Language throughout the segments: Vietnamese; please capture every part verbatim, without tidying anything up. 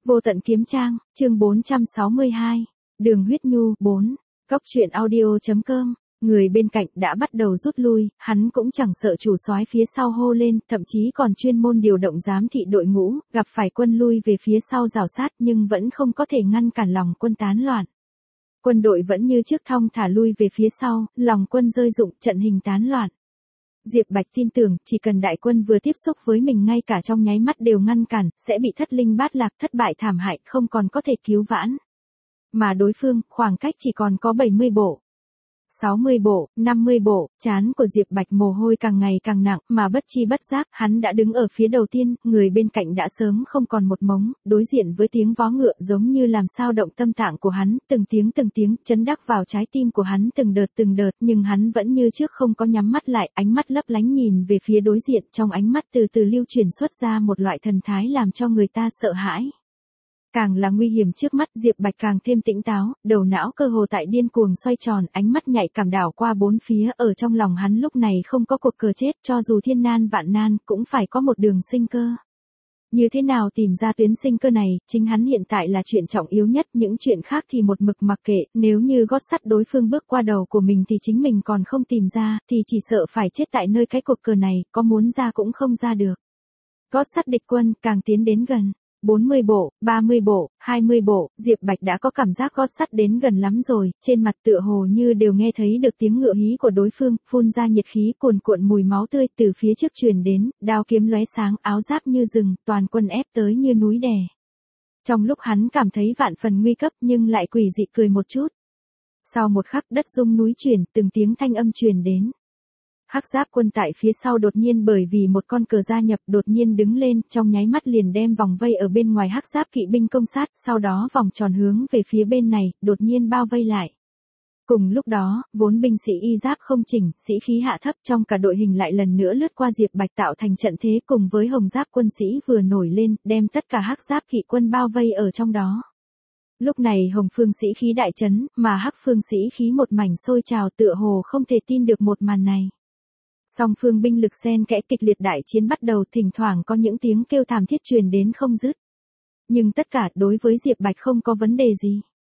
Vô tận kiếm trang, chương bốn trăm sáu mươi hai. Đường huyết nhu, bốn. Góc truyện audio.com. Người bên cạnh đã bắt đầu rút lui, hắn cũng chẳng sợ chủ soái phía sau hô lên, thậm chí còn chuyên môn điều động giám thị đội ngũ, gặp phải quân lui về phía sau rào sát nhưng vẫn không có thể ngăn cản lòng quân tán loạn. Quân đội vẫn như trước thong thả lui về phía sau, lòng quân rơi rụng, trận hình tán loạn. Diệp Bạch tin tưởng, chỉ cần đại quân vừa tiếp xúc với mình ngay cả trong nháy mắt đều ngăn cản, sẽ bị thất linh bát lạc, thất bại thảm hại, không còn có thể cứu vãn. Mà đối phương, khoảng cách chỉ còn có bảy mươi bộ. sáu mươi bộ, năm mươi bộ, trán của Diệp Bạch mồ hôi càng ngày càng nặng, mà bất chi bất giác, hắn đã đứng ở phía đầu tiên, người bên cạnh đã sớm không còn một mống, đối diện với tiếng vó ngựa giống như làm sao động tâm tạng của hắn, từng tiếng từng tiếng, chấn đắc vào trái tim của hắn từng đợt từng đợt, nhưng hắn vẫn như trước không có nhắm mắt lại, ánh mắt lấp lánh nhìn về phía đối diện, trong ánh mắt từ từ lưu truyền xuất ra một loại thần thái làm cho người ta sợ hãi. Càng là nguy hiểm trước mắt, Diệp Bạch càng thêm tỉnh táo, đầu não cơ hồ tại điên cuồng xoay tròn, ánh mắt nhạy cảm đảo qua bốn phía, ở trong lòng hắn lúc này không có cuộc cờ chết, cho dù thiên nan vạn nan, cũng phải có một đường sinh cơ. Như thế nào tìm ra tuyến sinh cơ này, chính hắn hiện tại là chuyện trọng yếu nhất, những chuyện khác thì một mực mặc kệ, nếu như gót sắt đối phương bước qua đầu của mình thì chính mình còn không tìm ra, thì chỉ sợ phải chết tại nơi cái cuộc cờ này, có muốn ra cũng không ra được. Gót sắt địch quân, càng tiến đến gần. bốn mươi bộ, ba mươi bộ, hai mươi bộ, Diệp Bạch đã có cảm giác gót sắt đến gần lắm rồi, trên mặt tựa hồ như đều nghe thấy được tiếng ngựa hí của đối phương, phun ra nhiệt khí cuồn cuộn mùi máu tươi từ phía trước truyền đến, đao kiếm lóe sáng, áo giáp như rừng, toàn quân ép tới như núi đè. Trong lúc hắn cảm thấy vạn phần nguy cấp nhưng lại quỷ dị cười một chút. Sau một khắc đất rung núi chuyển, từng tiếng thanh âm truyền đến. Hắc giáp quân tại phía sau đột nhiên bởi vì một con cờ gia nhập đột nhiên đứng lên, trong nháy mắt liền đem vòng vây ở bên ngoài hắc giáp kỵ binh công sát, sau đó vòng tròn hướng về phía bên này, đột nhiên bao vây lại. Cùng lúc đó, vốn binh sĩ y giáp không chỉnh, sĩ khí hạ thấp trong cả đội hình lại lần nữa lướt qua Diệp Bạch tạo thành trận thế cùng với hồng giáp quân sĩ vừa nổi lên, đem tất cả hắc giáp kỵ quân bao vây ở trong đó. Lúc này hồng phương sĩ khí đại chấn, mà hắc phương sĩ khí một mảnh sôi trào tựa hồ không thể tin được một màn này. Song phương binh lực xen kẽ kịch liệt đại chiến bắt đầu, thỉnh thoảng có những tiếng kêu thảm thiết truyền đến không dứt. Nhưng tất cả đối với Diệp Bạch không có vấn đề gì.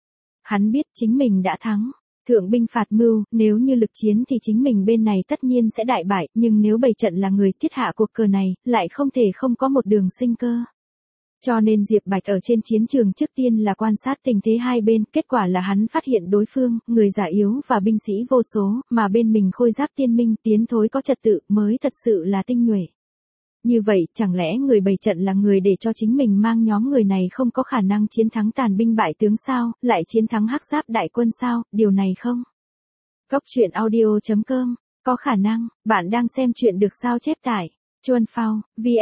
Hắn biết chính mình đã thắng. Thượng binh phạt mưu, nếu như lực chiến thì chính mình bên này tất nhiên sẽ đại bại, nhưng nếu bày trận là người thiết hạ cuộc cờ này, lại không thể không có một đường sinh cơ. Cho nên Diệp Bạch ở trên chiến trường trước tiên là quan sát tình thế hai bên, kết quả là hắn phát hiện đối phương, người già yếu và binh sĩ vô số, mà bên mình khôi giáp tiên minh tiến thối có trật tự mới thật sự là tinh nhuệ. Như vậy, chẳng lẽ người bày trận là người để cho chính mình mang nhóm người này không có khả năng chiến thắng tàn binh bại tướng sao, lại chiến thắng hắc giáp đại quân sao, điều này không? Góc truyện audio.com, có khả năng, bạn đang xem chuyện được sao chép tải. Chuan phao,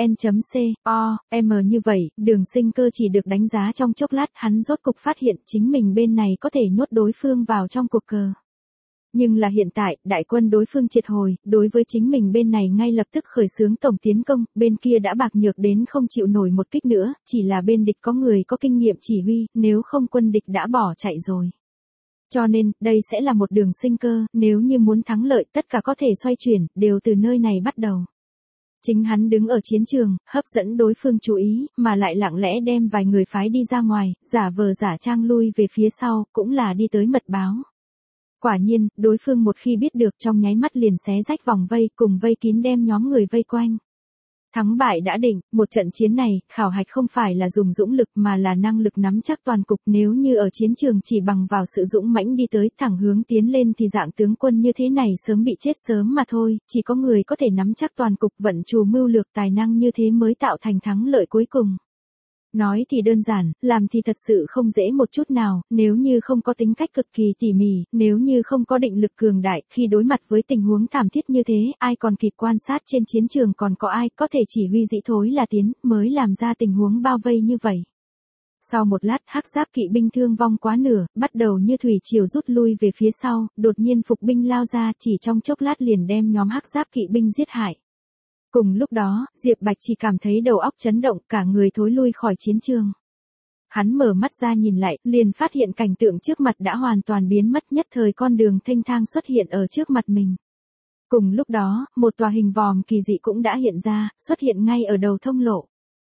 vn.co, m như vậy, đường sinh cơ chỉ được đánh giá trong chốc lát, hắn rốt cục phát hiện chính mình bên này có thể nhốt đối phương vào trong cuộc cờ. Nhưng là hiện tại, đại quân đối phương triệt hồi, đối với chính mình bên này ngay lập tức khởi xướng tổng tiến công, bên kia đã bạc nhược đến không chịu nổi một kích nữa, chỉ là bên địch có người có kinh nghiệm chỉ huy, nếu không quân địch đã bỏ chạy rồi. Cho nên, đây sẽ là một đường sinh cơ, nếu như muốn thắng lợi tất cả có thể xoay chuyển, đều từ nơi này bắt đầu. Chính hắn đứng ở chiến trường, hấp dẫn đối phương chú ý, mà lại lặng lẽ đem vài người phái đi ra ngoài, giả vờ giả trang lui về phía sau, cũng là đi tới mật báo. Quả nhiên, đối phương một khi biết được trong nháy mắt liền xé rách vòng vây, cùng vây kín đem nhóm người vây quanh. Thắng bại đã định, một trận chiến này, khảo hạch không phải là dùng dũng lực mà là năng lực nắm chắc toàn cục, nếu như ở chiến trường chỉ bằng vào sự dũng mãnh đi tới thẳng hướng tiến lên thì dạng tướng quân như thế này sớm bị chết sớm mà thôi, chỉ có người có thể nắm chắc toàn cục vận trù mưu lược tài năng như thế mới tạo thành thắng lợi cuối cùng. Nói thì đơn giản, làm thì thật sự không dễ một chút nào, nếu như không có tính cách cực kỳ tỉ mỉ, nếu như không có định lực cường đại, khi đối mặt với tình huống thảm thiết như thế, ai còn kịp quan sát trên chiến trường còn có ai có thể chỉ huy dĩ thối là tiến, mới làm ra tình huống bao vây như vậy. Sau một lát, hắc giáp kỵ binh thương vong quá nửa, bắt đầu như thủy triều rút lui về phía sau, đột nhiên phục binh lao ra, chỉ trong chốc lát liền đem nhóm hắc giáp kỵ binh giết hại. Cùng lúc đó, Diệp Bạch chỉ cảm thấy đầu óc chấn động, cả người thối lui khỏi chiến trường. Hắn mở mắt ra nhìn lại, liền phát hiện cảnh tượng trước mặt đã hoàn toàn biến mất, nhất thời con đường thênh thang xuất hiện ở trước mặt mình. Cùng lúc đó, một tòa hình vòm kỳ dị cũng đã hiện ra, xuất hiện ngay ở đầu thông lộ.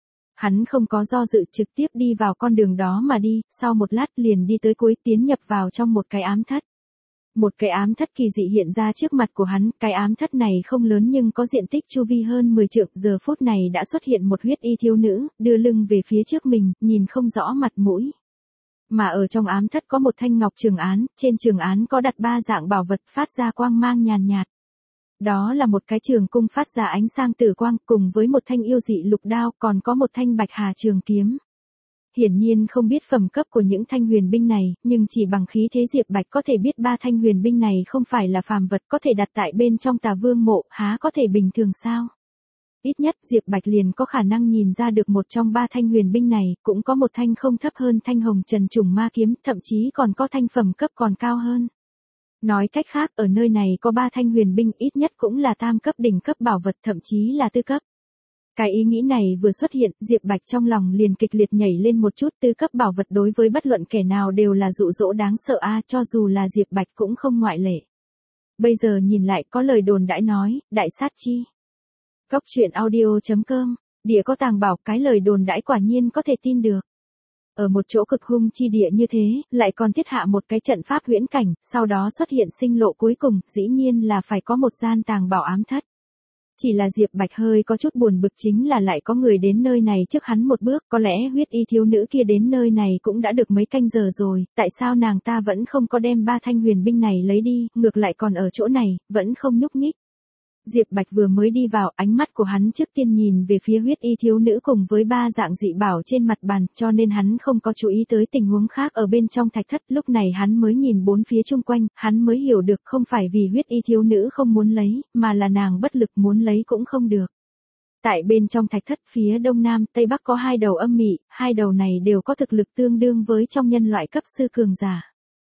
Hắn không có do dự trực tiếp đi vào con đường đó mà đi, sau một lát liền đi tới cuối tiến nhập vào trong một cái ám thất. Một cái ám thất kỳ dị hiện ra trước mặt của hắn, cái ám thất này không lớn nhưng có diện tích chu vi hơn mười trượng, giờ phút này đã xuất hiện một huyết y thiếu nữ, đưa lưng về phía trước mình, nhìn không rõ mặt mũi. Mà ở trong ám thất có một thanh ngọc trường án, trên trường án có đặt ba dạng bảo vật phát ra quang mang nhàn nhạt. Đó là một cái trường cung phát ra ánh sang tử quang cùng với một thanh yêu dị lục đao, còn có một thanh bạch hà trường kiếm. Hiển nhiên không biết phẩm cấp của những thanh huyền binh này, nhưng chỉ bằng khí thế Diệp Bạch có thể biết ba thanh huyền binh này không phải là phàm vật có thể đặt tại bên trong Tà Vương mộ, há có thể bình thường sao? Ít nhất Diệp Bạch liền có khả năng nhìn ra được một trong ba thanh huyền binh này, cũng có một thanh không thấp hơn thanh hồng trần trùng ma kiếm, thậm chí còn có thanh phẩm cấp còn cao hơn. Nói cách khác, ở nơi này có ba thanh huyền binh ít nhất cũng là tam cấp đỉnh cấp bảo vật, thậm chí là tư cấp. Cái ý nghĩ này vừa xuất hiện, Diệp Bạch trong lòng liền kịch liệt nhảy lên một chút, tư cấp bảo vật đối với bất luận kẻ nào đều là dụ dỗ đáng sợ a, cho dù là Diệp Bạch cũng không ngoại lệ. Bây giờ nhìn lại có lời đồn đãi nói, đại sát chi. Cốc truyện audio chấm com, địa có tàng bảo, cái lời đồn đãi quả nhiên có thể tin được. Ở một chỗ cực hung chi địa như thế, lại còn thiết hạ một cái trận pháp huyễn cảnh, sau đó xuất hiện sinh lộ cuối cùng, dĩ nhiên là phải có một gian tàng bảo ám thất. Chỉ là Diệp Bạch hơi có chút buồn bực chính là lại có người đến nơi này trước hắn một bước, có lẽ huyết y thiếu nữ kia đến nơi này cũng đã được mấy canh giờ rồi, tại sao nàng ta vẫn không có đem ba thanh huyền binh này lấy đi, ngược lại còn ở chỗ này, vẫn không nhúc nhích. Diệp Bạch vừa mới đi vào, ánh mắt của hắn trước tiên nhìn về phía huyết y thiếu nữ cùng với ba dạng dị bảo trên mặt bàn, cho nên hắn không có chú ý tới tình huống khác ở bên trong thạch thất, lúc này hắn mới nhìn bốn phía chung quanh, hắn mới hiểu được không phải vì huyết y thiếu nữ không muốn lấy, mà là nàng bất lực muốn lấy cũng không được. Tại bên trong thạch thất phía đông nam, tây bắc có hai đầu âm mị, hai đầu này đều có thực lực tương đương với trong nhân loại cấp sư cường giả.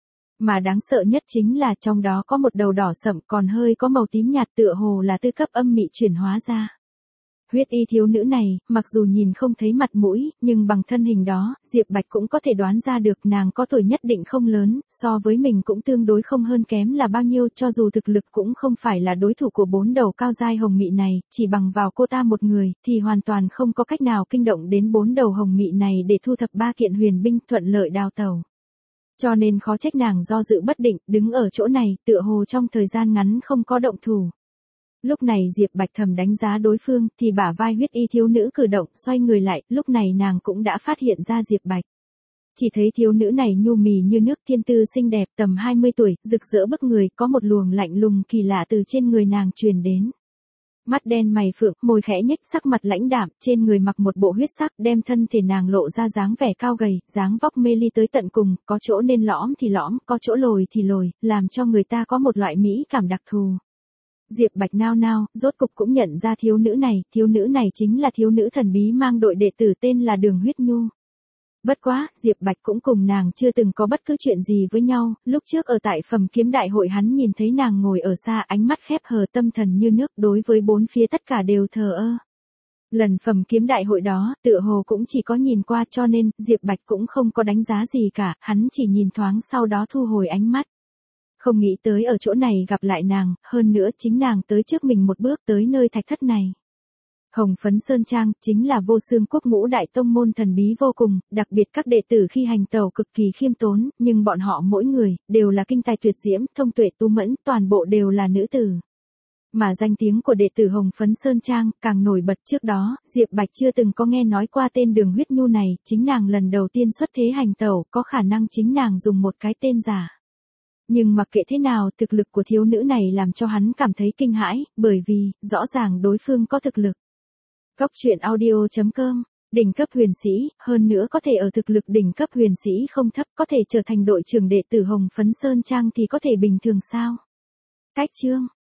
Mà đáng sợ nhất chính là trong đó có một đầu đỏ sậm còn hơi có màu tím nhạt tựa hồ là tư cấp âm mị chuyển hóa ra. Huyết y thiếu nữ này, mặc dù nhìn không thấy mặt mũi, nhưng bằng thân hình đó, Diệp Bạch cũng có thể đoán ra được nàng có tuổi nhất định không lớn, so với mình cũng tương đối không hơn kém là bao nhiêu, cho dù thực lực cũng không phải là đối thủ của bốn đầu cao giai hồng mị này, chỉ bằng vào cô ta một người, thì hoàn toàn không có cách nào kinh động đến bốn đầu hồng mị này để thu thập ba kiện huyền binh thuận lợi đào tẩu. Cho nên khó trách nàng do dự bất định, đứng ở chỗ này, tựa hồ trong thời gian ngắn không có động thủ. Lúc này Diệp Bạch thầm đánh giá đối phương, thì bả vai huyết y thiếu nữ cử động, xoay người lại, lúc này nàng cũng đã phát hiện ra Diệp Bạch. Chỉ thấy thiếu nữ này nhu mì như nước, thiên tư xinh đẹp, tầm hai mươi tuổi, rực rỡ bức người, có một luồng lạnh lùng kỳ lạ từ trên người nàng truyền đến. Mắt đen mày phượng, môi khẽ nhếch, sắc mặt lãnh đạm, trên người mặc một bộ huyết sắc, đem thân thể nàng lộ ra dáng vẻ cao gầy, dáng vóc mê ly tới tận cùng, có chỗ nên lõm thì lõm, có chỗ lồi thì lồi, làm cho người ta có một loại mỹ cảm đặc thù. Diệp Bạch nao nao, rốt cục cũng nhận ra thiếu nữ này, thiếu nữ này chính là thiếu nữ thần bí mang đội đệ tử tên là Đường Huyết Nhu. Bất quá, Diệp Bạch cũng cùng nàng chưa từng có bất cứ chuyện gì với nhau, lúc trước ở tại Phẩm Kiếm Đại hội hắn nhìn thấy nàng ngồi ở xa, ánh mắt khép hờ, tâm thần như nước, đối với bốn phía tất cả đều thờ ơ. Lần Phẩm Kiếm Đại hội đó, tựa hồ cũng chỉ có nhìn qua, cho nên Diệp Bạch cũng không có đánh giá gì cả, hắn chỉ nhìn thoáng sau đó thu hồi ánh mắt. Không nghĩ tới ở chỗ này gặp lại nàng, hơn nữa chính nàng tới trước mình một bước tới nơi thạch thất này. Hồng Phấn Sơn Trang, chính là Vô Xương Quốc ngũ đại tông môn thần bí vô cùng, đặc biệt các đệ tử khi hành tẩu cực kỳ khiêm tốn, nhưng bọn họ mỗi người, đều là kinh tài tuyệt diễm, thông tuệ tu mẫn, toàn bộ đều là nữ tử. Mà danh tiếng của đệ tử Hồng Phấn Sơn Trang, càng nổi bật trước đó, Diệp Bạch chưa từng có nghe nói qua tên Đường Huyết Nhu này, chính nàng lần đầu tiên xuất thế hành tẩu, có khả năng chính nàng dùng một cái tên giả. Nhưng mặc kệ thế nào, thực lực của thiếu nữ này làm cho hắn cảm thấy kinh hãi, bởi vì, rõ ràng đối phương có thực lực. Cốc truyện audio chấm com, đỉnh cấp huyền sĩ, hơn nữa có thể ở thực lực đỉnh cấp huyền sĩ không thấp, có thể trở thành đội trưởng đệ tử Hồng Phấn Sơn Trang thì có thể bình thường sao? Cách chương